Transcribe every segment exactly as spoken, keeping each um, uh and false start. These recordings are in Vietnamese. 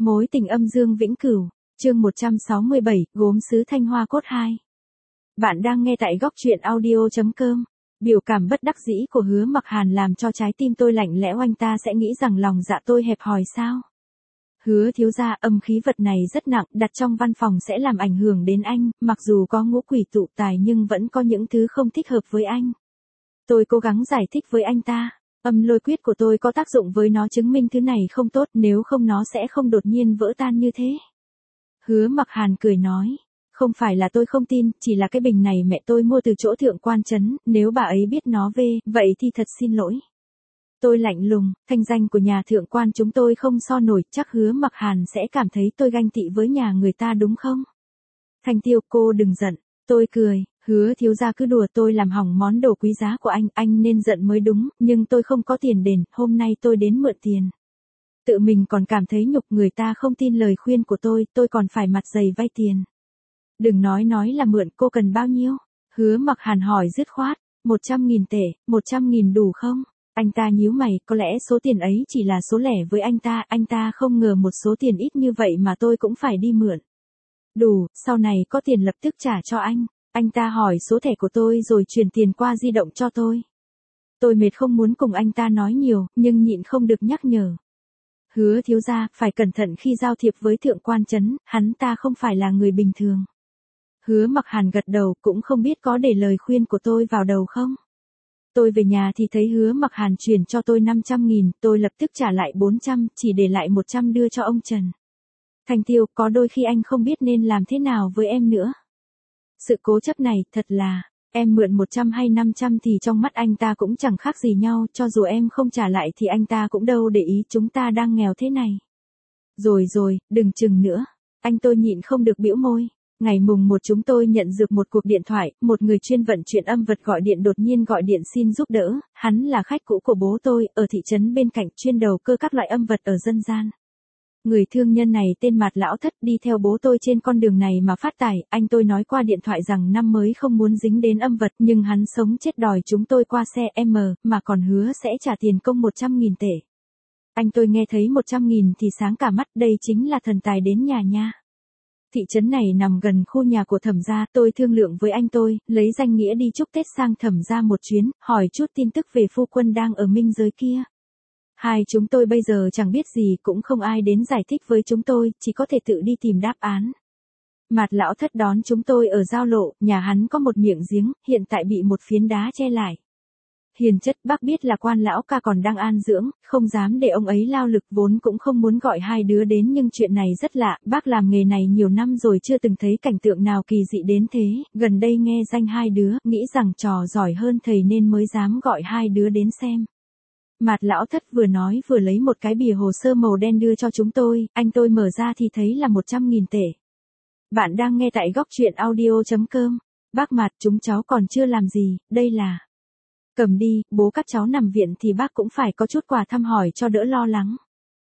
Mối tình âm dương vĩnh cửu, chương một trăm sáu mươi bảy, gốm sứ Thanh Hoa cốt hai. Bạn đang nghe tại góc truyện audio chấm com. Biểu cảm bất đắc dĩ của Hứa Mặc Hàn làm cho trái tim tôi lạnh lẽo, anh ta sẽ nghĩ rằng lòng dạ tôi hẹp hòi sao? Hứa thiếu gia, âm khí vật này rất nặng, đặt trong văn phòng sẽ làm ảnh hưởng đến anh, mặc dù có ngũ quỷ tụ tài nhưng vẫn có những thứ không thích hợp với anh. Tôi cố gắng giải thích với anh ta. Âm lôi quyết của tôi có tác dụng với nó, chứng minh thứ này không tốt, nếu không nó sẽ không đột nhiên vỡ tan như thế. Hứa Mặc Hàn cười nói, không phải là tôi không tin, chỉ là cái bình này mẹ tôi mua từ chỗ thượng quan trấn, nếu bà ấy biết nó về, vậy thì thật xin lỗi. Tôi lạnh lùng, thanh danh của nhà thượng quan chúng tôi không so nổi, chắc Hứa Mặc Hàn sẽ cảm thấy tôi ganh tị với nhà người ta đúng không? Thanh Tiêu, cô đừng giận. Tôi cười, Hứa thiếu gia cứ đùa tôi làm hỏng món đồ quý giá của anh, anh nên giận mới đúng, nhưng tôi không có tiền đền, hôm nay tôi đến mượn tiền. Tự mình còn cảm thấy nhục, người ta không tin lời khuyên của tôi, tôi còn phải mặt dày vay tiền. Đừng nói nói là mượn, cô cần bao nhiêu? Hứa Mặc Hàn hỏi dứt khoát, một trăm nghìn tệ, một trăm nghìn đủ không? Anh ta nhíu mày, có lẽ số tiền ấy chỉ là số lẻ với anh ta, anh ta không ngờ một số tiền ít như vậy mà tôi cũng phải đi mượn. Đủ, sau này có tiền lập tức trả cho anh. Anh ta hỏi số thẻ của tôi rồi chuyển tiền qua di động cho tôi. Tôi mệt không muốn cùng anh ta nói nhiều, nhưng nhịn không được nhắc nhở. Hứa thiếu gia, phải cẩn thận khi giao thiệp với thượng quan trấn, hắn ta không phải là người bình thường. Hứa Mặc Hàn gật đầu, cũng không biết có để lời khuyên của tôi vào đầu không. Tôi về nhà thì thấy Hứa Mặc Hàn chuyển cho tôi năm trăm nghìn, tôi lập tức trả lại bốn trăm, chỉ để lại một trăm đưa cho ông Trần. Thanh Tiêu, có đôi khi anh không biết nên làm thế nào với em nữa. Sự cố chấp này, thật là, em mượn một trăm hay năm trăm thì trong mắt anh ta cũng chẳng khác gì nhau, cho dù em không trả lại thì anh ta cũng đâu để ý, chúng ta đang nghèo thế này. Rồi rồi, đừng chừng nữa. Anh tôi nhịn không được bĩu môi. Ngày mùng một chúng tôi nhận được một cuộc điện thoại, một người chuyên vận chuyển âm vật gọi điện đột nhiên gọi điện xin giúp đỡ, hắn là khách cũ của bố tôi, ở thị trấn bên cạnh, chuyên đầu cơ các loại âm vật ở dân gian. Người thương nhân này tên Mạt Lão Thất, đi theo bố tôi trên con đường này mà phát tài, anh tôi nói qua điện thoại rằng năm mới không muốn dính đến âm vật, nhưng hắn sống chết đòi chúng tôi qua xe M, mà còn hứa sẽ trả tiền công một trăm nghìn tệ. Anh tôi nghe thấy một trăm nghìn thì sáng cả mắt, đây chính là thần tài đến nhà nha. Thị trấn này nằm gần khu nhà của Thẩm gia, tôi thương lượng với anh tôi, lấy danh nghĩa đi chúc Tết sang Thẩm gia một chuyến, hỏi chút tin tức về phu quân đang ở minh giới kia. Hai chúng tôi bây giờ chẳng biết gì, cũng không ai đến giải thích với chúng tôi, chỉ có thể tự đi tìm đáp án. Mạt Lão Thất đón chúng tôi ở giao lộ, nhà hắn có một miệng giếng, hiện tại bị một phiến đá che lại. Hiền chất, bác biết là quan lão ca còn đang an dưỡng, không dám để ông ấy lao lực, vốn cũng không muốn gọi hai đứa đến, nhưng chuyện này rất lạ, bác làm nghề này nhiều năm rồi chưa từng thấy cảnh tượng nào kỳ dị đến thế, gần đây nghe danh hai đứa, nghĩ rằng trò giỏi hơn thầy nên mới dám gọi hai đứa đến xem. Mạt Lão Thất vừa nói vừa lấy một cái bìa hồ sơ màu đen đưa cho chúng tôi, anh tôi mở ra thì thấy là một trăm nghìn tệ. Bạn đang nghe tại góc truyện audio chấm com. Bác Mạt, chúng cháu còn chưa làm gì, đây là... Cầm đi, bố các cháu nằm viện thì bác cũng phải có chút quà thăm hỏi cho đỡ lo lắng.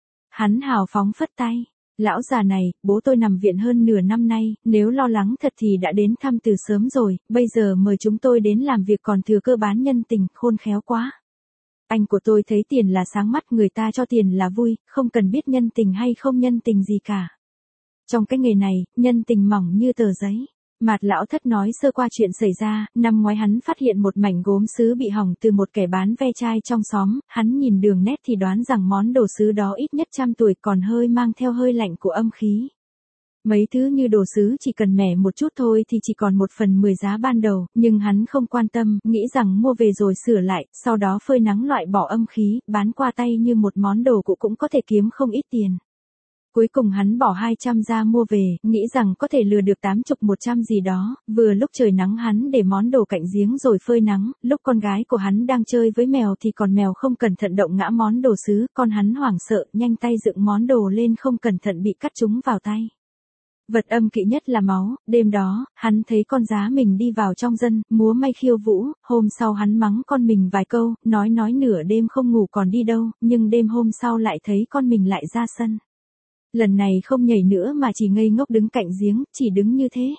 Hắn hào phóng phất tay. Lão già này, bố tôi nằm viện hơn nửa năm nay, nếu lo lắng thật thì đã đến thăm từ sớm rồi, bây giờ mời chúng tôi đến làm việc còn thừa cơ bán nhân tình, khôn khéo quá. Anh của tôi thấy tiền là sáng mắt, người ta cho tiền là vui, không cần biết nhân tình hay không nhân tình gì cả. Trong cái nghề này, nhân tình mỏng như tờ giấy. Mạt Lão Thất nói sơ qua chuyện xảy ra, năm ngoái hắn phát hiện một mảnh gốm sứ bị hỏng từ một kẻ bán ve chai trong xóm, hắn nhìn đường nét thì đoán rằng món đồ sứ đó ít nhất trăm tuổi, còn hơi mang theo hơi lạnh của âm khí. Mấy thứ như đồ sứ chỉ cần mẻ một chút thôi thì chỉ còn một phần mười giá ban đầu, nhưng hắn không quan tâm, nghĩ rằng mua về rồi sửa lại, sau đó phơi nắng loại bỏ âm khí, bán qua tay như một món đồ cũ cũng có thể kiếm không ít tiền. Cuối cùng hắn bỏ hai trăm ra mua về, nghĩ rằng có thể lừa được tám chục một trăm gì đó, vừa lúc trời nắng hắn để món đồ cạnh giếng rồi phơi nắng, lúc con gái của hắn đang chơi với mèo thì còn mèo không cẩn thận động ngã món đồ sứ, con hắn hoảng sợ, nhanh tay dựng món đồ lên, không cẩn thận bị cắt trúng vào tay. Vật âm kỵ nhất là máu, đêm đó, hắn thấy con giá mình đi vào trong dân, múa may khiêu vũ, hôm sau hắn mắng con mình vài câu, nói nói nửa đêm không ngủ còn đi đâu, nhưng đêm hôm sau lại thấy con mình lại ra sân. Lần này không nhảy nữa mà chỉ ngây ngốc đứng cạnh giếng, chỉ đứng như thế.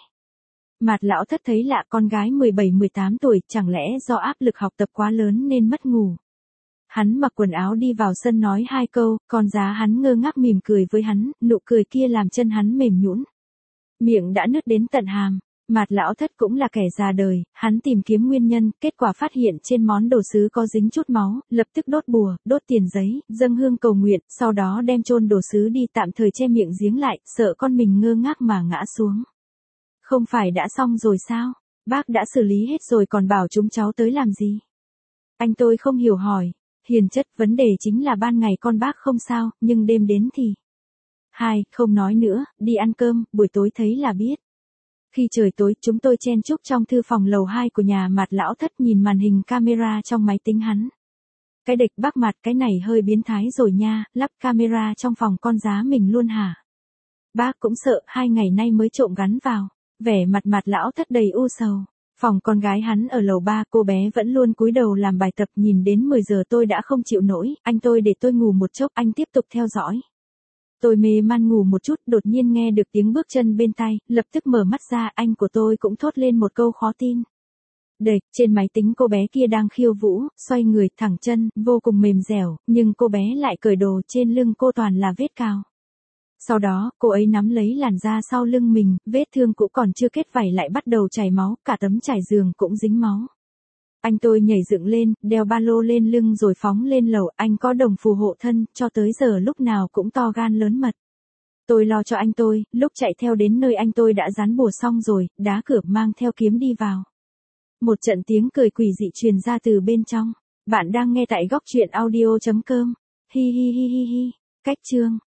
Mạt Lão Thất thấy lạ, con gái mười bảy mười tám tuổi, chẳng lẽ do áp lực học tập quá lớn nên mất ngủ. Hắn mặc quần áo đi vào sân nói hai câu, con giá hắn ngơ ngác mỉm cười với hắn, nụ cười kia làm chân hắn mềm nhũn. Miệng đã nứt đến tận hàm. Mạt lão thất cũng là kẻ già đời, hắn tìm kiếm nguyên nhân, kết quả phát hiện trên món đồ sứ có dính chút máu, lập tức đốt bùa, đốt tiền giấy, dâng hương cầu nguyện, sau đó đem chôn đồ sứ đi tạm thời che miệng giếng lại, sợ con mình ngơ ngác mà ngã xuống. Không phải đã xong rồi sao? Bác đã xử lý hết rồi còn bảo chúng cháu tới làm gì? Anh tôi không hiểu hỏi. Hiền chất, vấn đề chính là ban ngày con bác không sao, nhưng đêm đến thì... Hai, không nói nữa, đi ăn cơm, buổi tối thấy là biết. Khi trời tối, chúng tôi chen chúc trong thư phòng lầu hai của nhà Mạt lão thất nhìn màn hình camera trong máy tính hắn. Cái địch bác Mạt, cái này hơi biến thái rồi nha, lắp camera trong phòng con giá mình luôn hả? Bác cũng sợ, hai ngày nay mới trộm gắn vào. Vẻ mặt Mạt lão thất đầy u sầu. Phòng con gái hắn ở lầu ba, cô bé vẫn luôn cúi đầu làm bài tập, nhìn đến mười giờ tôi đã không chịu nổi, anh tôi để tôi ngủ một chốc, anh tiếp tục theo dõi. Tôi mê man ngủ một chút, đột nhiên nghe được tiếng bước chân bên tai, lập tức mở mắt ra, anh của tôi cũng thốt lên một câu khó tin. Đệt, trên máy tính cô bé kia đang khiêu vũ, xoay người, thẳng chân, vô cùng mềm dẻo, nhưng cô bé lại cởi đồ, trên lưng cô toàn là vết cào. Sau đó, cô ấy nắm lấy làn da sau lưng mình, vết thương cũ còn chưa kết vảy lại bắt đầu chảy máu, cả tấm trải giường cũng dính máu. Anh tôi nhảy dựng lên, đeo ba lô lên lưng rồi phóng lên lầu, anh có đồng phù hộ thân, cho tới giờ lúc nào cũng to gan lớn mật. Tôi lo cho anh tôi, lúc chạy theo đến nơi anh tôi đã dán bùa xong rồi, đá cửa mang theo kiếm đi vào. Một trận tiếng cười quỷ dị truyền ra từ bên trong. Bạn đang nghe tại góc truyện audio chấm com. Hi hi hi hi hi. Cách chương.